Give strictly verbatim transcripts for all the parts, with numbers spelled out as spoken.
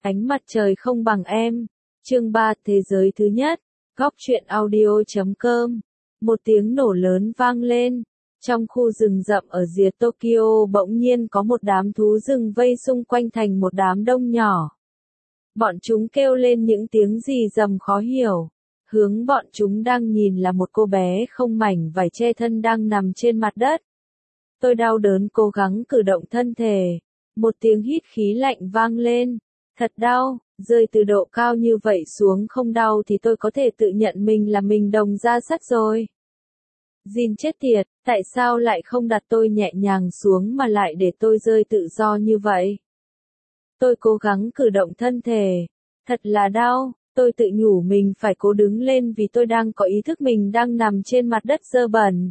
Ánh mặt trời không bằng em. Chương ba Thế giới thứ nhất. Góc truyện audio chấm com. Một tiếng nổ lớn vang lên. Trong khu rừng rậm ở rìa Tokyo bỗng nhiên có một đám thú rừng vây xung quanh thành một đám đông nhỏ. Bọn chúng kêu lên những tiếng rì rầm khó hiểu. Hướng bọn chúng đang nhìn là một cô bé không mảnh vải che thân đang nằm trên mặt đất. Tôi đau đớn cố gắng cử động thân thể. Một tiếng hít khí lạnh vang lên. Thật đau, rơi từ độ cao như vậy xuống không đau thì tôi có thể tự nhận mình là mình đồng ra sắt rồi. Jin chết tiệt, tại sao lại không đặt tôi nhẹ nhàng xuống mà lại để tôi rơi tự do như vậy? Tôi cố gắng cử động thân thể. Thật là đau, tôi tự nhủ mình phải cố đứng lên vì tôi đang có ý thức mình đang nằm trên mặt đất dơ bẩn.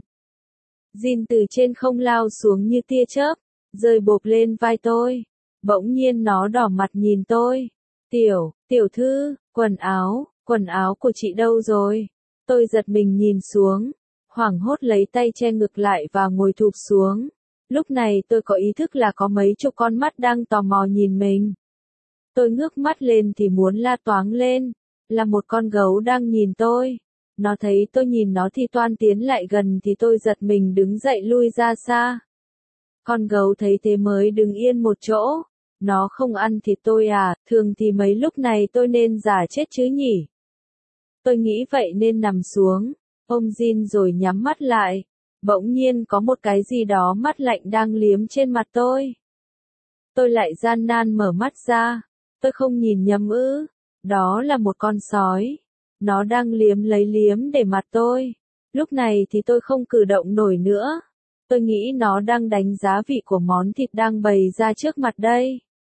Jin từ trên không lao xuống như tia chớp, rơi bộp lên vai tôi. Bỗng nhiên nó đỏ mặt nhìn tôi. Tiểu, tiểu thư, quần áo, quần áo của chị đâu rồi? Tôi giật mình nhìn xuống, hoảng hốt lấy tay che ngực lại và ngồi thụp xuống. Lúc này tôi có ý thức là có mấy chục con mắt đang tò mò nhìn mình. Tôi ngước mắt lên thì muốn la toáng lên, là một con gấu đang nhìn tôi. Nó thấy tôi nhìn nó thì toan tiến lại gần thì tôi giật mình đứng dậy lui ra xa. Con gấu thấy thế mới đứng yên một chỗ. Nó không ăn thịt tôi à, thường thì mấy lúc này tôi nên giả chết chứ nhỉ. Tôi nghĩ vậy nên nằm xuống, ôm Jin rồi nhắm mắt lại. Bỗng nhiên có một cái gì đó mát lạnh đang liếm trên mặt tôi. Tôi lại gian nan mở mắt ra. Tôi không nhìn nhầm ư. Đó là một con sói. Nó đang liếm lấy liếm để mặt tôi. Lúc này thì tôi không cử động nổi nữa. Tôi nghĩ nó đang đánh giá vị của món thịt đang bày ra trước mặt đây.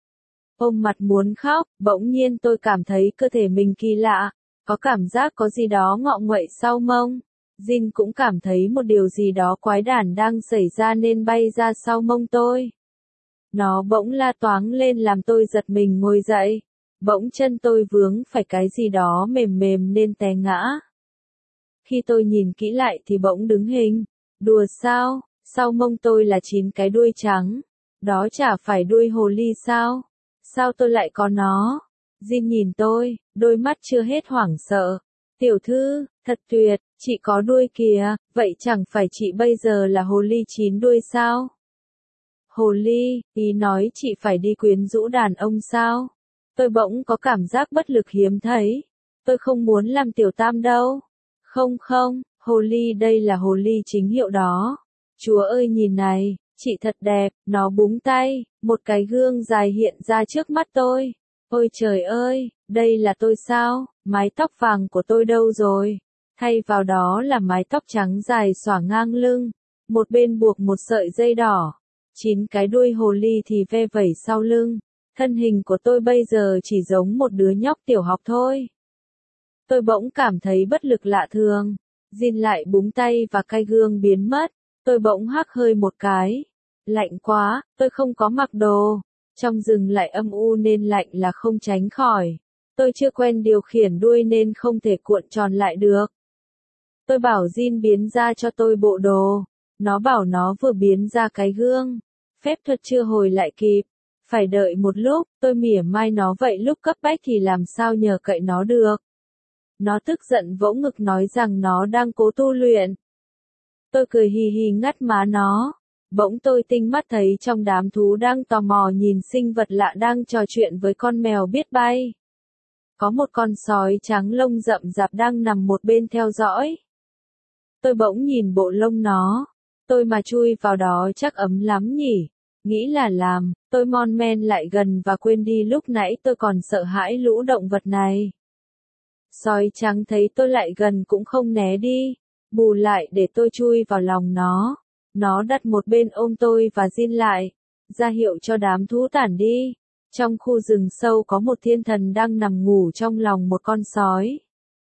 Ôm mặt muốn khóc, bỗng nhiên tôi cảm thấy cơ thể mình kỳ lạ, có cảm giác có gì đó ngọ nguậy sau mông. Jin cũng cảm thấy một điều gì đó quái đản đang xảy ra nên bay ra sau mông tôi. Nó bỗng la toáng lên làm tôi giật mình ngồi dậy. Bỗng chân tôi vướng phải cái gì đó mềm mềm nên té ngã. Khi tôi nhìn kỹ lại thì bỗng đứng hình. Đùa sao, sau mông tôi là chín cái đuôi trắng. Đó chả phải đuôi hồ ly sao? Sao tôi lại có nó? Jin nhìn tôi, đôi mắt chưa hết hoảng sợ. Tiểu thư, thật tuyệt, chị có đuôi kìa, vậy chẳng phải chị bây giờ là hồ ly chín đuôi sao? Hồ ly, ý nói chị phải đi quyến rũ đàn ông sao? Tôi bỗng có cảm giác bất lực hiếm thấy. Tôi không muốn làm tiểu tam đâu. Không không, hồ ly đây là hồ ly chính hiệu đó. Chúa ơi nhìn này, chị thật đẹp, nó búng tay, một cái gương dài hiện ra trước mắt tôi. Ôi trời ơi, đây là tôi sao, mái tóc vàng của tôi đâu rồi? Thay vào đó là mái tóc trắng dài xõa ngang lưng, một bên buộc một sợi dây đỏ. Chín cái đuôi hồ ly thì ve vẩy sau lưng. Thân hình của tôi bây giờ chỉ giống một đứa nhóc tiểu học thôi. Tôi bỗng cảm thấy bất lực lạ thường. Jin lại búng tay và cái gương biến mất. Tôi bỗng hắt hơi một cái. Lạnh quá, tôi không có mặc đồ. Trong rừng lại âm u nên lạnh là không tránh khỏi. Tôi chưa quen điều khiển đuôi nên không thể cuộn tròn lại được. Tôi bảo Jin biến ra cho tôi bộ đồ. Nó bảo nó vừa biến ra cái gương. Phép thuật chưa hồi lại kịp. Phải đợi một lúc, tôi mỉa mai nó vậy lúc cấp bách thì làm sao nhờ cậy nó được. Nó tức giận vỗ ngực nói rằng nó đang cố tu luyện. Tôi cười hì hì ngắt má nó. Bỗng tôi tinh mắt thấy trong đám thú đang tò mò nhìn sinh vật lạ đang trò chuyện với con mèo biết bay. Có một con sói trắng lông rậm rạp đang nằm một bên theo dõi. Tôi bỗng nhìn bộ lông nó. Tôi mà chui vào đó chắc ấm lắm nhỉ. Nghĩ là làm, tôi mon men lại gần và quên đi lúc nãy tôi còn sợ hãi lũ động vật này. Sói trắng thấy tôi lại gần cũng không né đi, bù lại để tôi chui vào lòng nó. Nó đặt một bên ôm tôi và Jin lại, ra hiệu cho đám thú tản đi. Trong khu rừng sâu có một thiên thần đang nằm ngủ trong lòng một con sói.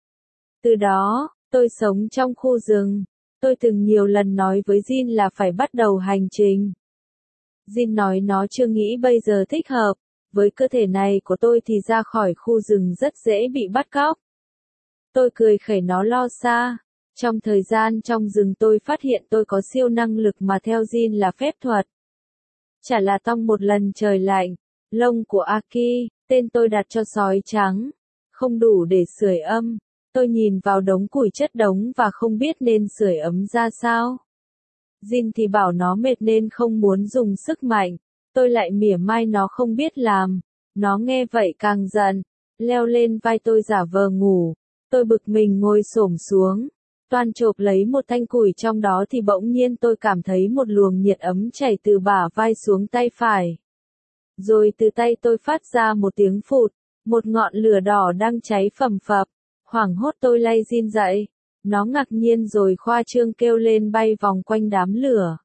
Từ đó, tôi sống trong khu rừng. Tôi từng nhiều lần nói với Jin là phải bắt đầu hành trình. Jin nói nó chưa nghĩ bây giờ thích hợp, với cơ thể này của tôi thì ra khỏi khu rừng rất dễ bị bắt cóc. Tôi cười khẩy nó lo xa. Trong thời gian trong rừng tôi phát hiện tôi có siêu năng lực mà theo Jin là phép thuật. Chả là tong một lần trời lạnh, lông của Aki, Tên tôi đặt cho sói trắng. Không đủ để sưởi ấm. Tôi nhìn vào đống củi chất đống và không biết nên sưởi ấm ra sao. Jin thì bảo nó mệt nên không muốn dùng sức mạnh. Tôi lại mỉa mai nó không biết làm. Nó nghe vậy càng giận. Leo lên vai tôi giả vờ ngủ. Tôi bực mình ngồi xổm xuống. Toan chộp lấy một thanh củi trong đó thì bỗng nhiên tôi cảm thấy một luồng nhiệt ấm chảy từ bả vai xuống tay phải. Rồi từ tay tôi phát ra một tiếng phụt. Một ngọn lửa đỏ đang cháy phầm phập. Hoảng hốt tôi lay Jin dậy. Nó ngạc nhiên rồi khoa trương kêu lên bay vòng quanh đám lửa.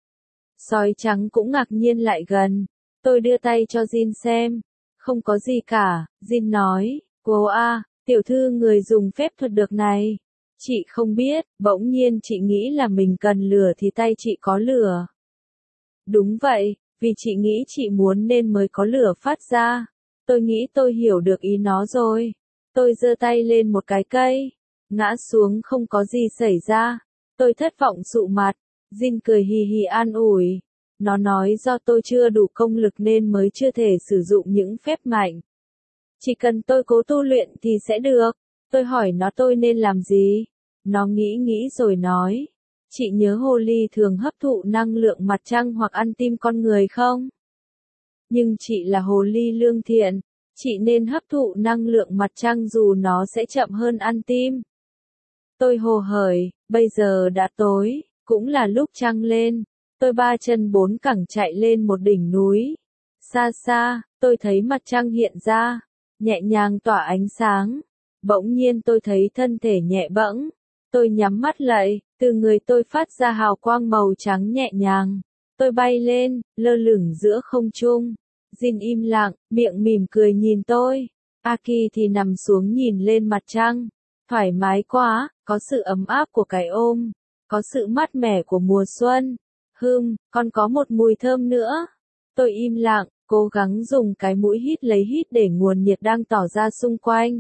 Sói trắng cũng ngạc nhiên lại gần. Tôi đưa tay cho Jin xem. Không có gì cả, Jin nói. Cô à, tiểu thư người dùng phép thuật được này. Chị không biết, bỗng nhiên chị nghĩ là mình cần lửa thì tay chị có lửa. Đúng vậy, vì chị nghĩ chị muốn nên mới có lửa phát ra. Tôi nghĩ tôi hiểu được ý nó rồi. Tôi giơ tay lên một cái cây. Ngã xuống không có gì xảy ra. Tôi thất vọng sụ mặt. Jin cười hì hì an ủi. Nó nói do tôi chưa đủ công lực nên mới chưa thể sử dụng những phép mạnh. Chỉ cần tôi cố tu luyện thì sẽ được. Tôi hỏi nó tôi nên làm gì. Nó nghĩ nghĩ rồi nói. Chị nhớ hồ ly thường hấp thụ năng lượng mặt trăng hoặc ăn tim con người không? Nhưng chị là hồ ly lương thiện. Chị nên hấp thụ năng lượng mặt trăng dù nó sẽ chậm hơn ăn tim. Tôi hồ hởi, bây giờ đã tối, cũng là lúc trăng lên. Tôi ba chân bốn cẳng chạy lên một đỉnh núi. Xa xa, tôi thấy mặt trăng hiện ra, nhẹ nhàng tỏa ánh sáng. Bỗng nhiên tôi thấy thân thể nhẹ bẫng. Tôi nhắm mắt lại, từ người tôi phát ra hào quang màu trắng nhẹ nhàng. Tôi bay lên, lơ lửng giữa không trung. Jin im lặng, miệng mỉm cười nhìn tôi. Aki thì nằm xuống nhìn lên mặt trăng. Thoải mái quá, có sự ấm áp của cái ôm, có sự mát mẻ của mùa xuân. Hừm, còn có một mùi thơm nữa. Tôi im lặng, cố gắng dùng cái mũi hít lấy hít để nguồn nhiệt đang tỏ ra xung quanh.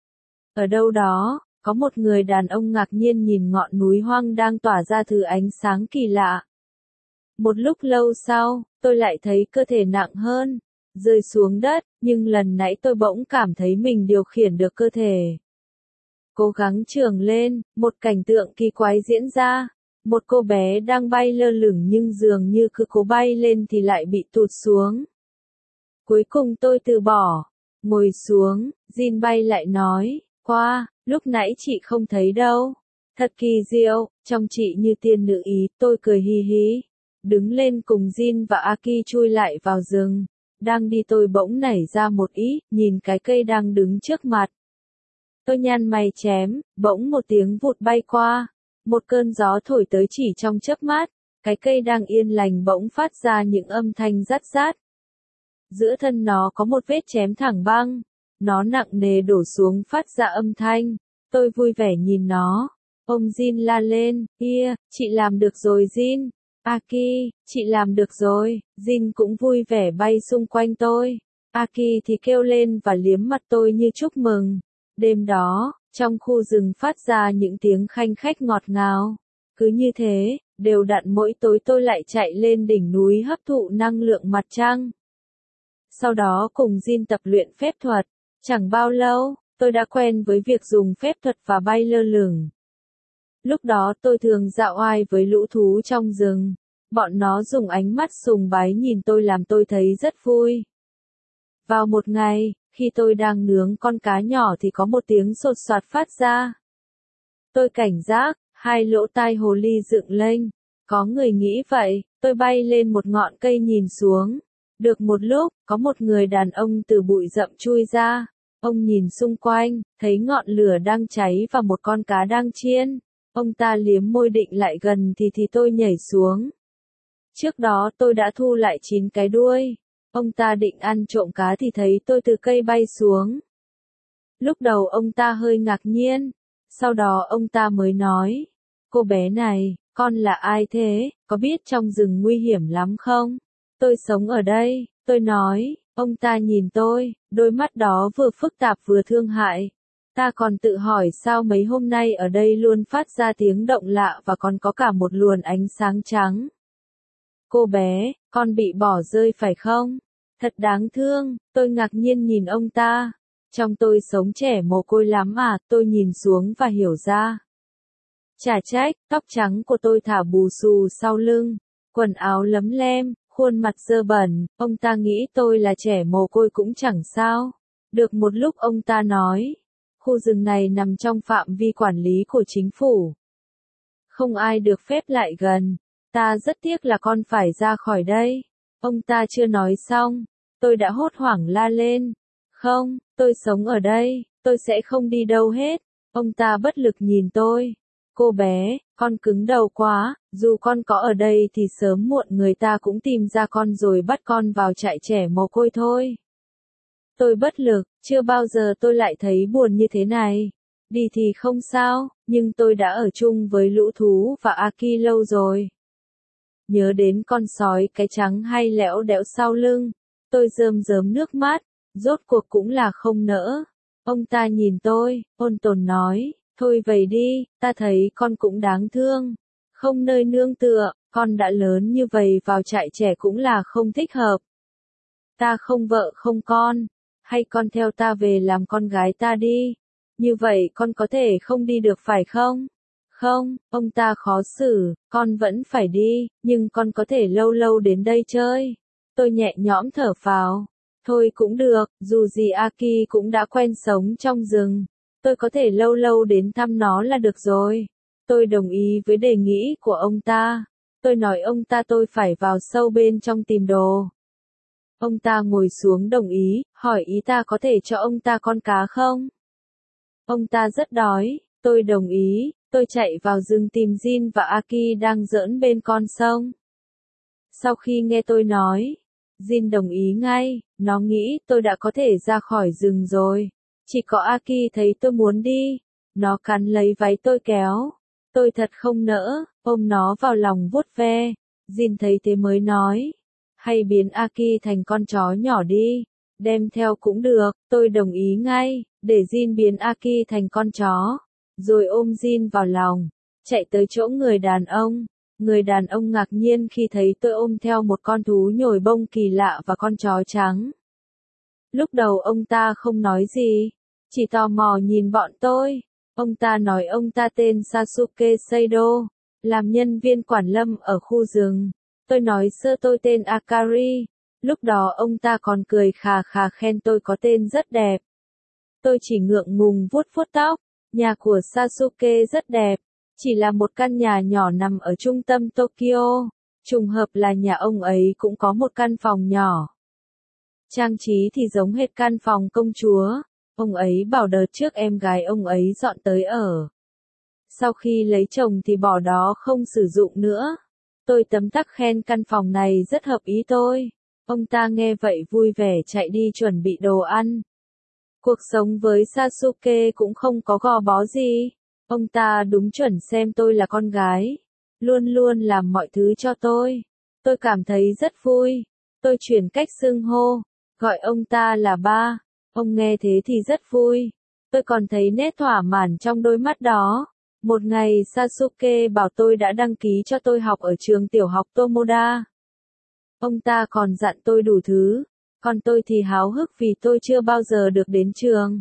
Ở đâu đó, có một người đàn ông ngạc nhiên nhìn ngọn núi hoang đang tỏa ra thứ ánh sáng kỳ lạ. Một lúc lâu sau, tôi lại thấy cơ thể nặng hơn, rơi xuống đất, nhưng lần nãy tôi bỗng cảm thấy mình điều khiển được cơ thể. Cố gắng trườn lên, một cảnh tượng kỳ quái diễn ra. Một cô bé đang bay lơ lửng nhưng dường như cứ cố bay lên thì lại bị tụt xuống. Cuối cùng tôi từ bỏ. Ngồi xuống, Jin bay lại nói, qua, lúc nãy chị không thấy đâu. Thật kỳ diệu, trông chị như tiên nữ ý, tôi cười hì hí. Đứng lên cùng Jin và Aki chui lại vào rừng. Đang đi tôi bỗng nảy ra một ý, nhìn cái cây đang đứng trước mặt. Tôi nhăn mày chém, bỗng một tiếng vụt bay qua. Một cơn gió thổi tới chỉ trong chớp mắt, cái cây đang yên lành bỗng phát ra những âm thanh rát rát. Giữa thân nó có một vết chém thẳng băng, nó nặng nề đổ xuống phát ra âm thanh. Tôi vui vẻ nhìn nó. Ông Jin la lên, kia, chị làm được rồi Jin. Aki, chị làm được rồi. Jin cũng vui vẻ bay xung quanh tôi. Aki thì kêu lên và liếm mặt tôi như chúc mừng. Đêm đó, trong khu rừng phát ra những tiếng khanh khách ngọt ngào. Cứ như thế, đều đặn mỗi tối tôi lại chạy lên đỉnh núi hấp thụ năng lượng mặt trăng. Sau đó cùng Jin tập luyện phép thuật. Chẳng bao lâu, tôi đã quen với việc dùng phép thuật và bay lơ lửng. Lúc đó tôi thường dạo oai với lũ thú trong rừng. Bọn nó dùng ánh mắt sùng bái nhìn tôi làm tôi thấy rất vui. Vào một ngày, khi tôi đang nướng con cá nhỏ thì có một tiếng sột soạt phát ra. Tôi cảnh giác, hai lỗ tai hồ ly dựng lên. Có người nghĩ vậy, tôi bay lên một ngọn cây nhìn xuống. Được một lúc, có một người đàn ông từ bụi rậm chui ra. Ông nhìn xung quanh, thấy ngọn lửa đang cháy và một con cá đang chiên. Ông ta liếm môi định lại gần thì thì tôi nhảy xuống. Trước đó tôi đã thu lại chín cái đuôi. Ông ta định ăn trộm cá thì thấy tôi từ cây bay xuống. Lúc đầu ông ta hơi ngạc nhiên. Sau đó ông ta mới nói. Cô bé này, con là ai thế, có biết trong rừng nguy hiểm lắm không? Tôi sống ở đây, tôi nói. Ông ta nhìn tôi, đôi mắt đó vừa phức tạp vừa thương hại. Ta còn tự hỏi sao mấy hôm nay ở đây luôn phát ra tiếng động lạ và còn có cả một luồng ánh sáng trắng. Cô bé, con bị bỏ rơi phải không? Thật đáng thương, tôi ngạc nhiên nhìn ông ta. Trong tôi sống trẻ mồ côi lắm à, tôi nhìn xuống và hiểu ra. Chả trách, tóc trắng của tôi thả bù xù sau lưng, quần áo lấm lem, khuôn mặt dơ bẩn, ông ta nghĩ tôi là trẻ mồ côi cũng chẳng sao. Được một lúc ông ta nói, khu rừng này nằm trong phạm vi quản lý của chính phủ. Không ai được phép lại gần, ta rất tiếc là con phải ra khỏi đây. Ông ta chưa nói xong, tôi đã hốt hoảng la lên. Không, tôi sống ở đây, tôi sẽ không đi đâu hết. Ông ta bất lực nhìn tôi. Cô bé, con cứng đầu quá, dù con có ở đây thì sớm muộn người ta cũng tìm ra con rồi bắt con vào trại trẻ mồ côi thôi. Tôi bất lực, chưa bao giờ tôi lại thấy buồn như thế này. Đi thì không sao, nhưng tôi đã ở chung với lũ thú và Aki lâu rồi. Nhớ đến con sói cái trắng hay lẽo đẽo sau lưng, tôi rơm rớm nước mắt, rốt cuộc cũng là không nỡ. Ông ta nhìn tôi, ôn tồn nói, thôi vậy đi, ta thấy con cũng đáng thương. Không nơi nương tựa, con đã lớn như vậy vào trại trẻ cũng là không thích hợp. Ta không vợ không con, hay con theo ta về làm con gái ta đi. Như vậy con có thể không đi được phải không? Không, ông ta khó xử, con vẫn phải đi, nhưng con có thể lâu lâu đến đây chơi. Tôi nhẹ nhõm thở phào. Thôi cũng được, dù gì Aki cũng đã quen sống trong rừng. Tôi có thể lâu lâu đến thăm nó là được rồi. Tôi đồng ý với đề nghị của ông ta. Tôi nói ông ta tôi phải vào sâu bên trong tìm đồ. Ông ta ngồi xuống đồng ý, hỏi ý ta có thể cho ông ta con cá không? Ông ta rất đói, tôi đồng ý, tôi chạy vào rừng tìm Jin và Aki đang giỡn bên con sông. Sau khi nghe tôi nói, Jin đồng ý ngay, nó nghĩ tôi đã có thể ra khỏi rừng rồi. Chỉ có Aki thấy tôi muốn đi, nó cắn lấy váy tôi kéo. Tôi thật không nỡ, ôm nó vào lòng vuốt ve. Jin thấy thế mới nói, hay biến Aki thành con chó nhỏ đi, đem theo cũng được, tôi đồng ý ngay, để Jin biến Aki thành con chó, rồi ôm Jin vào lòng, chạy tới chỗ người đàn ông. Người đàn ông ngạc nhiên khi thấy tôi ôm theo một con thú nhồi bông kỳ lạ và con chó trắng. Lúc đầu ông ta không nói gì, chỉ tò mò nhìn bọn tôi. Ông ta nói ông ta tên Sasuke Seido, làm nhân viên quản lâm ở khu rừng. Tôi nói sơ tôi tên Akari. Lúc đó ông ta còn cười khà khà khen tôi có tên rất đẹp. Tôi chỉ ngượng ngùng vuốt vuốt tóc. Nhà của Sasuke rất đẹp. Chỉ là một căn nhà nhỏ nằm ở trung tâm Tokyo. Trùng hợp là nhà ông ấy cũng có một căn phòng nhỏ. Trang trí thì giống hệt căn phòng công chúa. Ông ấy bảo đợt trước em gái ông ấy dọn tới ở. Sau khi lấy chồng thì bỏ đó không sử dụng nữa. Tôi tấm tắc khen căn phòng này rất hợp ý tôi. Ông ta nghe vậy vui vẻ chạy đi chuẩn bị đồ ăn. Cuộc sống với Sasuke cũng không có gò bó gì. Ông ta đúng chuẩn xem tôi là con gái. Luôn luôn làm mọi thứ cho tôi. Tôi cảm thấy rất vui. Tôi chuyển cách xưng hô. Gọi ông ta là ba. Ông nghe thế thì rất vui. Tôi còn thấy nét thỏa mãn trong đôi mắt đó. Một ngày Sasuke bảo tôi đã đăng ký cho tôi học ở trường tiểu học Tomoda. Ông ta còn dặn tôi đủ thứ. Còn tôi thì háo hức vì tôi chưa bao giờ được đến trường.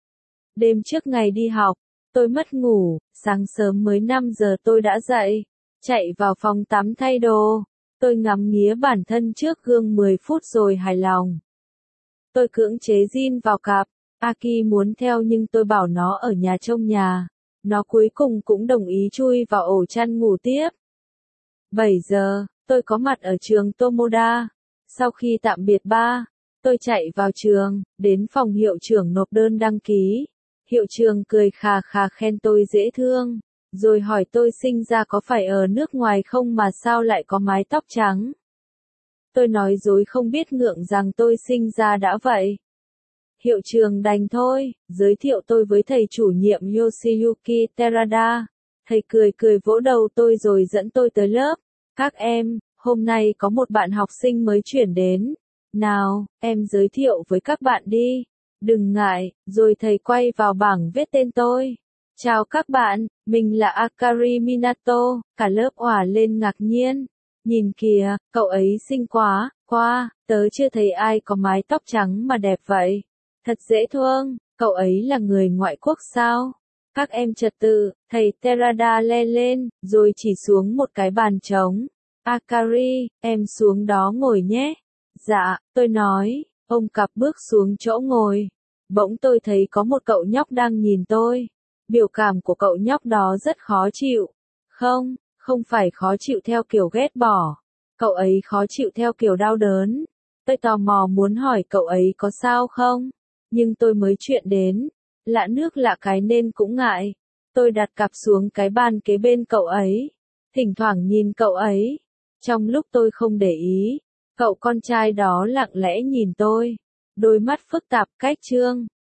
Đêm trước ngày đi học, tôi mất ngủ, sáng sớm mới năm giờ tôi đã dậy. Chạy vào phòng tắm thay đồ. Tôi ngắm nghía bản thân trước gương mười phút rồi hài lòng. Tôi cưỡng chế Jin vào cặp. Aki muốn theo nhưng tôi bảo nó ở nhà trông nhà. Nó cuối cùng cũng đồng ý chui vào ổ chăn ngủ tiếp. bảy giờ, tôi có mặt ở trường Tomoda. Sau khi tạm biệt ba, tôi chạy vào trường, đến phòng hiệu trưởng nộp đơn đăng ký. Hiệu trưởng cười khà khà khen tôi dễ thương, rồi hỏi tôi sinh ra có phải ở nước ngoài không mà sao lại có mái tóc trắng. Tôi nói dối không biết ngượng rằng tôi sinh ra đã vậy. Hiệu trưởng đành thôi, giới thiệu tôi với thầy chủ nhiệm Yoshiyuki Terada. Thầy cười cười vỗ đầu tôi rồi dẫn tôi tới lớp. Các em, hôm nay có một bạn học sinh mới chuyển đến. Nào, em giới thiệu với các bạn đi. Đừng ngại, rồi thầy quay vào bảng viết tên tôi. Chào các bạn, mình là Akari Minato, cả lớp òa lên ngạc nhiên. Nhìn kìa, cậu ấy xinh quá, quá, tớ chưa thấy ai có mái tóc trắng mà đẹp vậy. Thật dễ thương, cậu ấy là người ngoại quốc sao? Các em trật tự, thầy Terada le lên, rồi chỉ xuống một cái bàn trống. Akari, em xuống đó ngồi nhé. Dạ, tôi nói, ông cặp bước xuống chỗ ngồi. Bỗng tôi thấy có một cậu nhóc đang nhìn tôi. Biểu cảm của cậu nhóc đó rất khó chịu. Không, không phải khó chịu theo kiểu ghét bỏ. Cậu ấy khó chịu theo kiểu đau đớn. Tôi tò mò muốn hỏi cậu ấy có sao không? Nhưng tôi mới chuyện đến. Lạ nước lạ cái nên cũng ngại. Tôi đặt cặp xuống cái bàn kế bên cậu ấy. Thỉnh thoảng nhìn cậu ấy. Trong lúc tôi không để ý, cậu con trai đó lặng lẽ nhìn tôi. Đôi mắt phức tạp cách trương.